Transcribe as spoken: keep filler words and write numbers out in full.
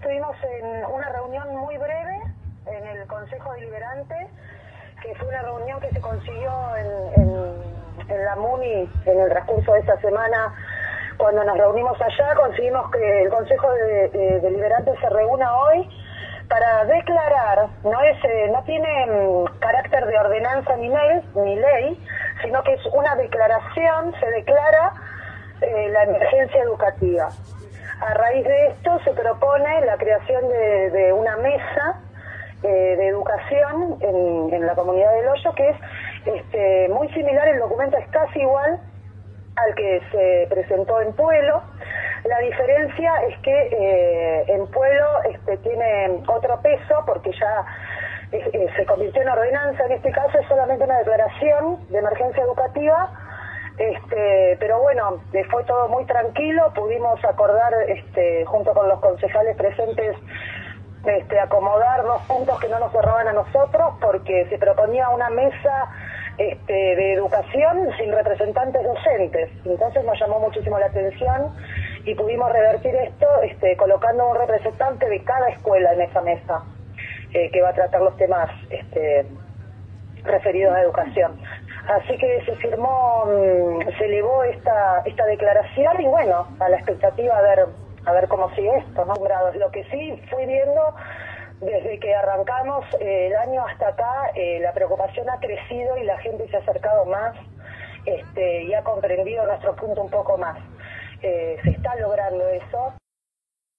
estuvimos en una reunión muy breve en el Consejo Deliberante, que fue una reunión que se consiguió en, en, en la MUNI en el transcurso de esta semana. Cuando nos reunimos allá, conseguimos que el Consejo de, de, Deliberante se reúna hoy para declarar, no es eh, no tiene um, carácter de ordenanza ni ley, ni ley, sino que es una declaración, se declara eh, la emergencia educativa. A raíz de esto se propone la creación de, de una mesa eh, de educación en, en la comunidad del Hoyo, que es este, muy similar, el documento es casi igual al que se presentó en Puelo. La diferencia es que eh, en Puelo este, tiene otro peso porque ya eh, eh, se convirtió en ordenanza. En este caso es solamente una declaración de emergencia educativa, este, pero bueno, eh, fue todo muy tranquilo. Pudimos acordar este, junto con los concejales presentes este, acomodar dos puntos que no nos cerraban a nosotros, porque se proponía una mesa Este, de educación sin representantes docentes. Entonces nos llamó muchísimo la atención y pudimos revertir esto este, colocando un representante de cada escuela en esa mesa eh, que va a tratar los temas este, referidos a educación. Así que se firmó, se elevó esta esta declaración y bueno, a la expectativa a ver a ver cómo sigue esto, ¿no? Lo que sí fui viendo desde que arrancamos eh, el año hasta acá, eh, la preocupación ha crecido y la gente se ha acercado más este, y ha comprendido nuestro punto un poco más. Eh, se está logrando eso.